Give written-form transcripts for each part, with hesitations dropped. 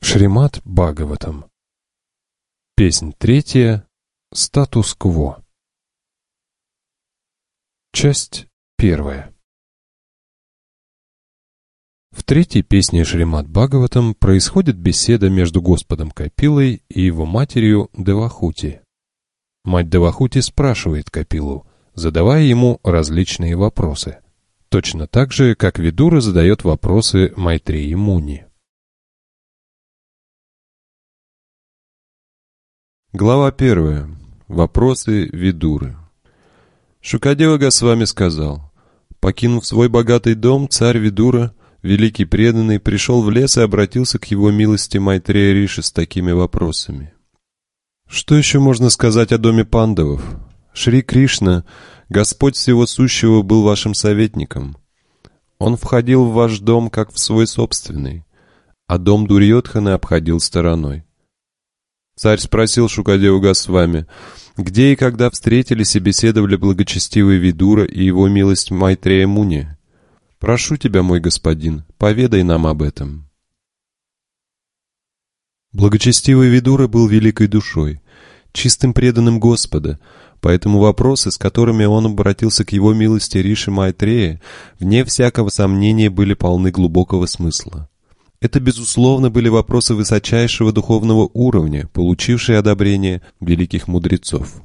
Шримад Бхагаватам. Песнь 3. Статус-кво. Часть 1. В третьей песне Шримад Бхагаватам происходит беседа между Господом Капилой и его матерью Девахути. Мать Девахути спрашивает Капилу, задавая ему различные вопросы, точно так же, как Видура задает вопросы Майтреи Муни. Глава 1. Вопросы Видуры. Шукадева Госвами сказал: покинув свой богатый дом, царь Видура, великий преданный, пришел в лес и обратился к его милости Майтрея Риши с такими вопросами. Что еще можно сказать о доме пандавов? Шри Кришна, Господь всего сущего, был вашим советником. Он входил в ваш дом как в свой собственный, а дом Дурьодханы обходил стороной. Царь спросил Шукадеву Госвами, где и когда встретились и беседовали благочестивый Видура и его милость Майтрея Муни. Прошу тебя, мой господин, поведай нам об этом. Благочестивый Видура был великой душой, чистым преданным Господа, поэтому вопросы, с которыми он обратился к его милости Риши Майтрея, вне всякого сомнения были полны глубокого смысла. Это, безусловно, были вопросы высочайшего духовного уровня, получившие одобрение великих мудрецов.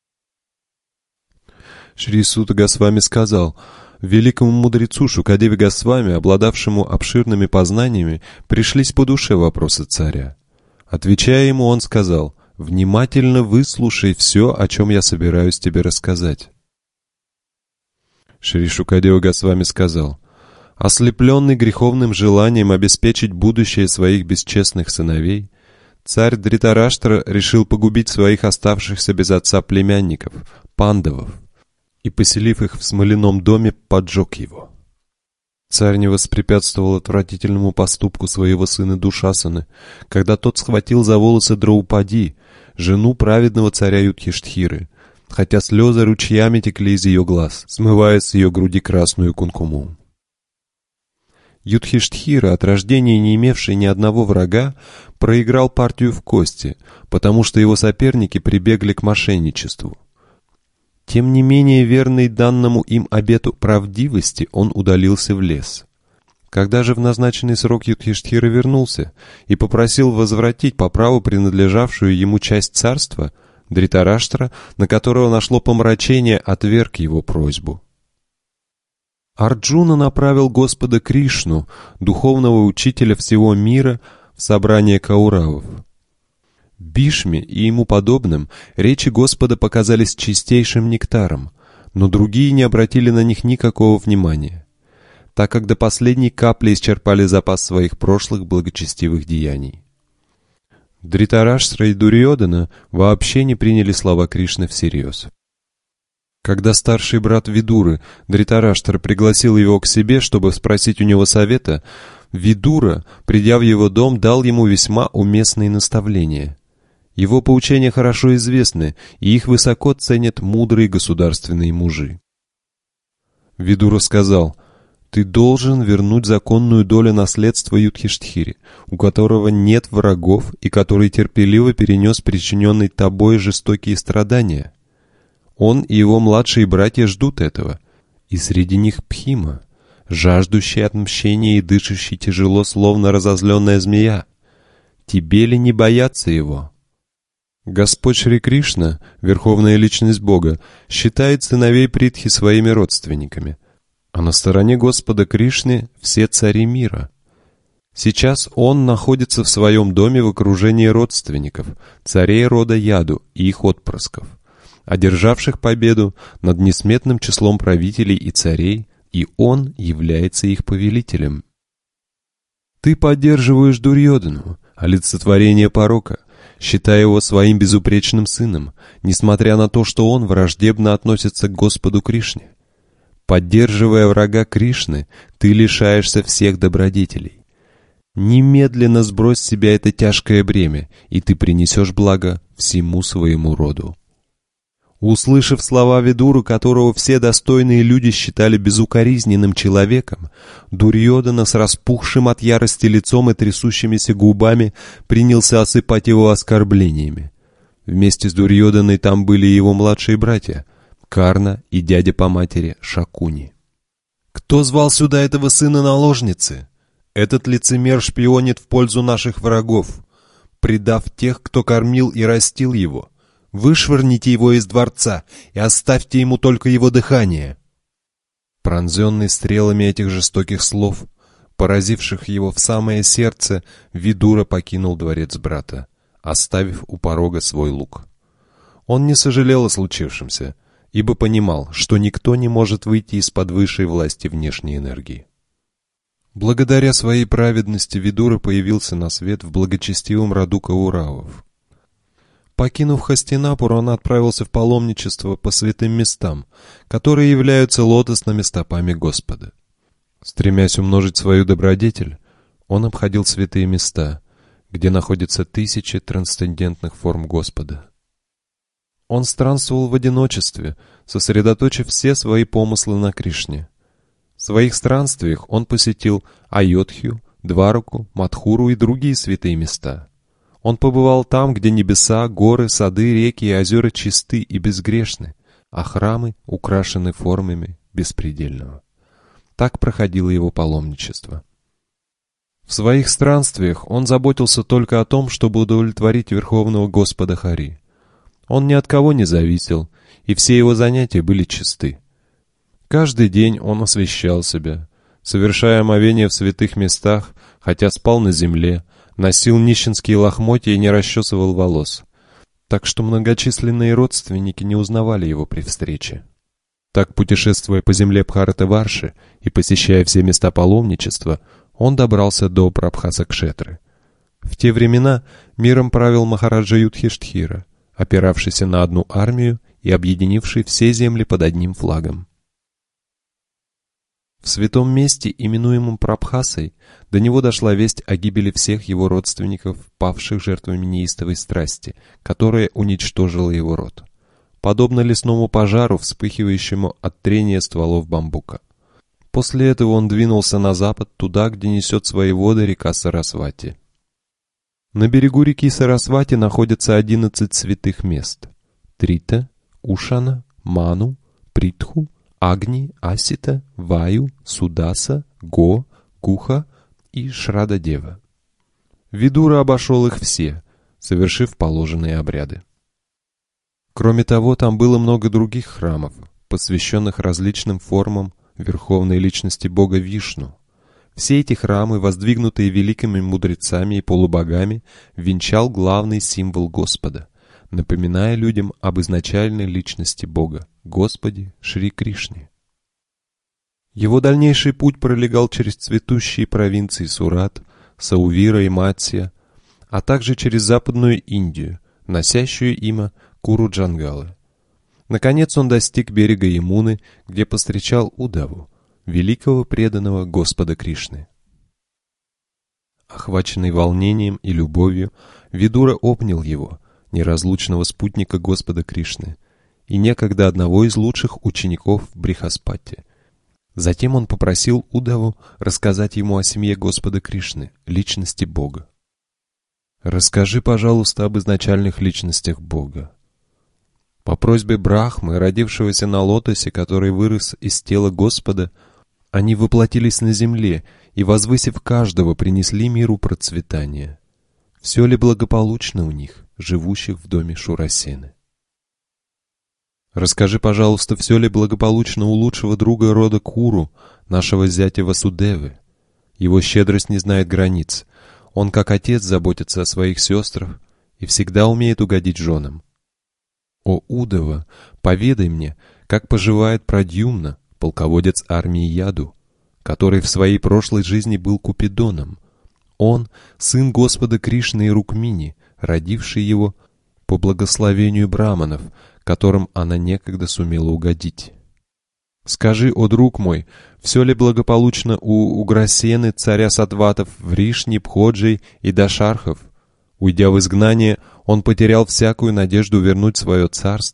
Шри Сута Госвами сказал: великому мудрецу Шукадеве Госвами, обладавшему обширными познаниями, пришлись по душе вопросы царя. Отвечая ему, он сказал: внимательно выслушай все, о чем я собираюсь тебе рассказать. Шри Шукадева Госвами сказал: ослепленный греховным желанием обеспечить будущее своих бесчестных сыновей, царь Дритараштра решил погубить своих оставшихся без отца племянников, пандавов, и, поселив их в смоляном доме, поджег его. Царь не воспрепятствовал отвратительному поступку своего сына Душасаны, когда тот схватил за волосы Драупади, жену праведного царя Юдхиштхиры, хотя слезы ручьями текли из ее глаз, смывая с ее груди красную кункуму. Юдхиштхира, от рождения не имевший ни одного врага, проиграл партию в кости, потому что его соперники прибегли к мошенничеству. Тем не менее, верный данному им обету правдивости, он удалился в лес. Когда же в назначенный срок Юдхиштхира вернулся и попросил возвратить по праву принадлежавшую ему часть царства, Дритараштра, на которого нашло помрачение, отверг его просьбу. Арджуна направил Господа Кришну, духовного учителя всего мира, в собрание кауравов. Бишме и ему подобным речи Господа показались чистейшим нектаром, но другие не обратили на них никакого внимания, так как до последней капли исчерпали запас своих прошлых благочестивых деяний. Дритараштра и Дурьодана вообще не приняли слова Кришны всерьез. Когда старший брат Видуры, Дритараштра, пригласил его к себе, чтобы спросить у него совета, Видура, придя в его дом, дал ему весьма уместные наставления. Его поучения хорошо известны, и их высоко ценят мудрые государственные мужи. Видура сказал: «Ты должен вернуть законную долю наследства Юдхиштхире, у которого нет врагов и который терпеливо перенес причиненные тобой жестокие страдания. Он и его младшие братья ждут этого, и среди них Пхима, жаждущий отмщения и дышащий тяжело, словно разозленная змея. Тебе ли не бояться его?» Господь Шри Кришна, Верховная Личность Бога, считает сыновей Притхи своими родственниками, а на стороне Господа Кришны все цари мира. Сейчас он находится в своем доме в окружении родственников, царей рода Яду и их отпрысков, одержавших победу над несметным числом правителей и царей, и он является их повелителем. Ты поддерживаешь Дурьодану, олицетворение порока, считая его своим безупречным сыном, несмотря на то, что он враждебно относится к Господу Кришне. Поддерживая врага Кришны, ты лишаешься всех добродетелей. Немедленно сбрось с себя это тяжкое бремя, и ты принесешь благо всему своему роду. Услышав слова Видуры, которого все достойные люди считали безукоризненным человеком, Дурьодана с распухшим от ярости лицом и трясущимися губами принялся осыпать его оскорблениями. Вместе с Дурьоданой там были его младшие братья Карна и дядя по матери Шакуни. «Кто звал сюда этого сына наложницы? Этот лицемер шпионит в пользу наших врагов, предав тех, кто кормил и растил его. Вышвырните его из дворца и оставьте ему только его дыхание». Пронзенный стрелами этих жестоких слов, поразивших его в самое сердце, Видура покинул дворец брата, оставив у порога свой лук. Он не сожалел о случившемся, ибо понимал, что никто не может выйти из-под высшей власти внешней энергии. Благодаря своей праведности Видура появился на свет в благочестивом роду Кауравов. Покинув Хастинапур, он отправился в паломничество по святым местам, которые являются лотосными стопами Господа. Стремясь умножить свою добродетель, он обходил святые места, где находятся тысячи трансцендентных форм Господа. Он странствовал в одиночестве, сосредоточив все свои помыслы на Кришне. В своих странствиях он посетил Айодхью, Двараку, Мадхуру и другие святые места. Он побывал там, где небеса, горы, сады, реки и озера чисты и безгрешны, а храмы украшены формами беспредельного. Так проходило его паломничество. В своих странствиях он заботился только о том, чтобы удовлетворить Верховного Господа Хари. Он ни от кого не зависел, и все его занятия были чисты. Каждый день он освящал себя, совершая омовения в святых местах, хотя спал на земле, носил нищенские лохмотья и не расчесывал волос, так что многочисленные родственники не узнавали его при встрече. Так, путешествуя по земле Бхарата-Варши и посещая все места паломничества, он добрался до Прабхаса-Кшетры. В те времена миром правил Махараджа Юдхиштхира, опиравшийся на одну армию и объединивший все земли под одним флагом. В святом месте, именуемом Прабхасой, до него дошла весть о гибели всех его родственников, павших жертвами неистовой страсти, которая уничтожила его род, подобно лесному пожару, вспыхивающему от трения стволов бамбука. После этого он двинулся на запад, туда, где несет свои воды река Сарасвати. На берегу реки Сарасвати находятся 11 святых мест: Трита, Ушана, Ману, Притху, Агни, Асита, Ваю, Судаса, Го, Куха и Шрададева. Видура обошел их все, совершив положенные обряды. Кроме того, там было много других храмов, посвященных различным формам верховной личности бога Вишну. Все эти храмы, воздвигнутые великими мудрецами и полубогами, венчал главный символ Господа, напоминая людям об изначальной личности Бога, Господе Шри Кришне. Его дальнейший путь пролегал через цветущие провинции Сурат, Саувира и Матсия, а также через Западную Индию, носящую имя Куру-Джангалы. Наконец он достиг берега Ямуны, где повстречал Удаву, великого преданного Господа Кришны. Охваченный волнением и любовью, Видура обнял его, неразлучного спутника Господа Кришны, и некогда одного из лучших учеников в Брихаспати. Затем он попросил Удаву рассказать ему о семье Господа Кришны, личности Бога. «Расскажи, пожалуйста, об изначальных личностях Бога». По просьбе Брахмы, родившегося на лотосе, который вырос из тела Господа, они воплотились на земле и, возвысив каждого, принесли миру процветание. Все ли благополучно у них, живущих в доме Шурасены? Расскажи, пожалуйста, все ли благополучно у лучшего друга рода Куру, нашего зятя Васудевы? Его щедрость не знает границ. Он, как отец, заботится о своих сестрах и всегда умеет угодить женам. О Удава, поведай мне, как поживает Прадьюмна, полководец армии Яду, который в своей прошлой жизни был Купидоном. Он — сын Господа Кришны и Рукмини, родивший его по благословению браманов, которым она некогда сумела угодить. Скажи, о друг мой, все ли благополучно у Уграсены, царя Сатватов, Вришни, Пходжей и Дашархов? Уйдя в изгнание, он потерял всякую надежду вернуть свое царство,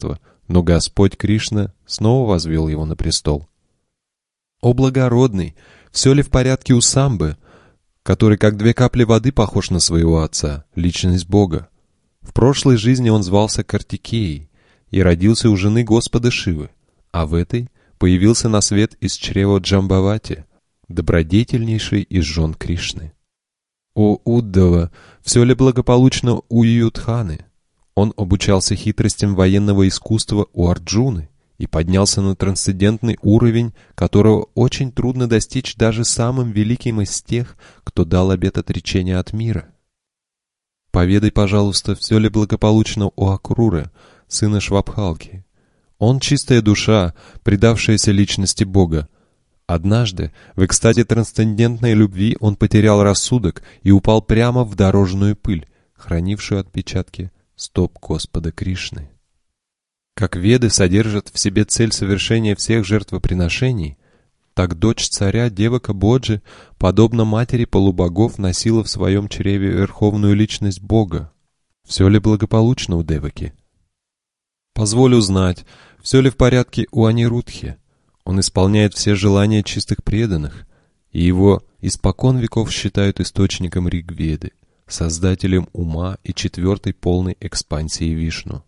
но Господь Кришна снова возвел его на престол. «О благородный, все ли в порядке у Самбы, который как две капли воды похож на своего отца, личность Бога? В прошлой жизни он звался Картикеей и родился у жены Господа Шивы, а в этой появился на свет из чрева Джамбавати, добродетельнейшей из жен Кришны. О Уддава, все ли благополучно у Юдханы? Он обучался хитростям военного искусства у Арджуны и поднялся на трансцендентный уровень, которого очень трудно достичь даже самым великим из тех, кто дал обет отречения от мира. Поведай, пожалуйста, все ли благополучно у Акруры, сына Швабхалки. Он чистая душа, предавшаяся личности Бога. Однажды, в экстазе трансцендентной любви, он потерял рассудок и упал прямо в дорожную пыль, хранившую отпечатки стоп Господа Кришны. Как Веды содержат в себе цель совершения всех жертвоприношений, так дочь царя Девака Боджи, подобно матери полубогов, носила в своем чреве верховную личность Бога. Все ли благополучно у Деваки? Позволь узнать, все ли в порядке у Анирудхи. Он исполняет все желания чистых преданных, и его испокон веков считают источником Ригведы, создателем ума и четвертой полной экспансии Вишну.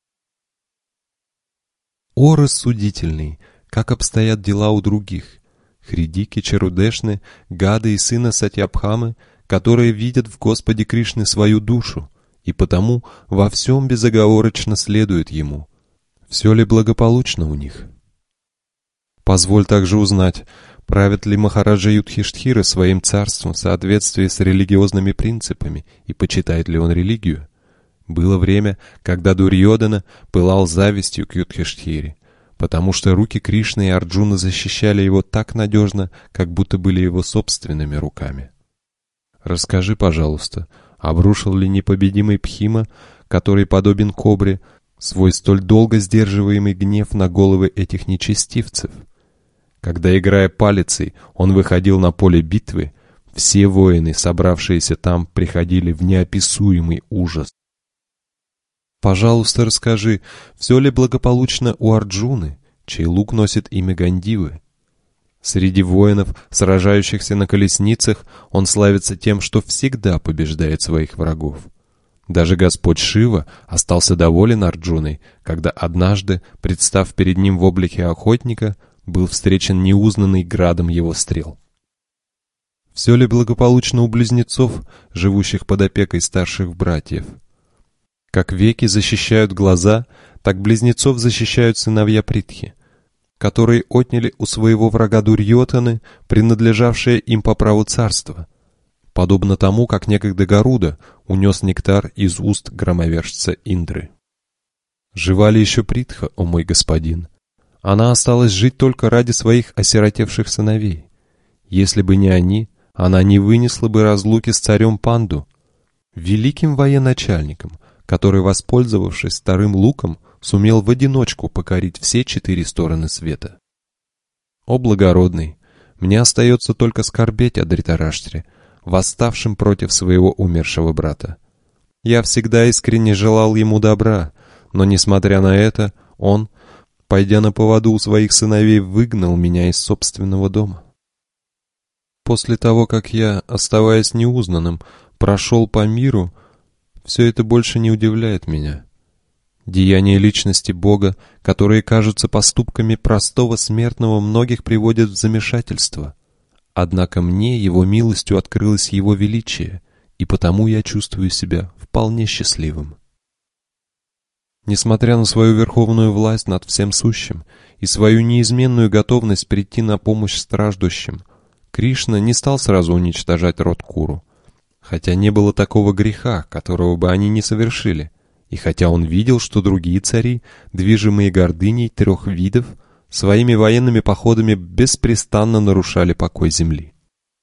О рассудительный, как обстоят дела у других, Хридики, Чарудешны, Гады и сына Сатьябхамы, которые видят в Господе Кришне свою душу, и потому во всем безоговорочно следуют ему. Все ли благополучно у них? Позволь также узнать, правит ли Махараджа Юдхиштхира своим царством в соответствии с религиозными принципами и почитает ли он религию. Было время, когда Дурьодана пылал завистью к Юдхиштхире, потому что руки Кришны и Арджуна защищали его так надежно, как будто были его собственными руками. Расскажи, пожалуйста, обрушил ли непобедимый Пхима, который подобен кобре, свой столь долго сдерживаемый гнев на головы этих нечестивцев? Когда, играя палицей, он выходил на поле битвы, все воины, собравшиеся там, приходили в неописуемый ужас. Пожалуйста, расскажи, все ли благополучно у Арджуны, чей лук носит имя Гандивы? Среди воинов, сражающихся на колесницах, он славится тем, что всегда побеждает своих врагов. Даже Господь Шива остался доволен Арджуной, когда однажды, представ перед ним в облике охотника, был встречен неузнанный градом его стрел. Все ли благополучно у близнецов, живущих под опекой старших братьев? Как веки защищают глаза, так близнецов защищают сыновья Притхи, которые отняли у своего врага Дурьотаны, принадлежавшее им по праву царства, подобно тому, как некогда Гаруда унес нектар из уст громовержца Индры. Жива ли еще Притха, о мой господин? Она осталась жить только ради своих осиротевших сыновей. Если бы не они, она не вынесла бы разлуки с царем Панду, великим военачальником, который, воспользовавшись старым луком, сумел в одиночку покорить все 4 стороны света. О благородный, мне остается только скорбеть о Дритараштре, восставшем против своего умершего брата. Я всегда искренне желал ему добра, но, несмотря на это, он, пойдя на поводу у своих сыновей, выгнал меня из собственного дома. После того, как я, оставаясь неузнанным, прошел по миру, все это больше не удивляет меня. Деяния личности Бога, которые кажутся поступками простого смертного, многих приводят в замешательство. Однако мне его милостью открылось его величие, и потому я чувствую себя вполне счастливым. Несмотря на свою верховную власть над всем сущим и свою неизменную готовность прийти на помощь страждущим, Кришна не стал сразу уничтожать род Куру, хотя не было такого греха, которого бы они не совершили, и хотя он видел, что другие цари, движимые гордыней 3 видов, своими военными походами беспрестанно нарушали покой земли.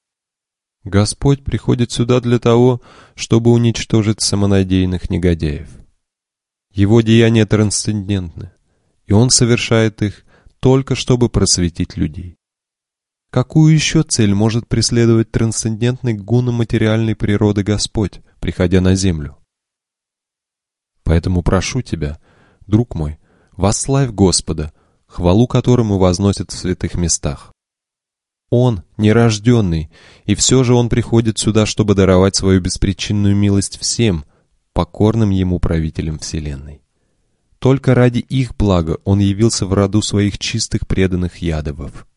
Господь приходит сюда для того, чтобы уничтожить самонадеянных негодяев. Его деяния трансцендентны, и он совершает их только чтобы просветить людей. Какую еще цель может преследовать трансцендентный гуна материальной природы Господь, приходя на землю? Поэтому прошу тебя, друг мой, Восславь Господа, хвалу которому возносят в святых местах. Он нерожденный, и все же Он приходит сюда, чтобы даровать свою беспричинную милость всем, покорным Ему правителям вселенной. Только ради их блага Он явился в роду своих чистых преданных ядовов.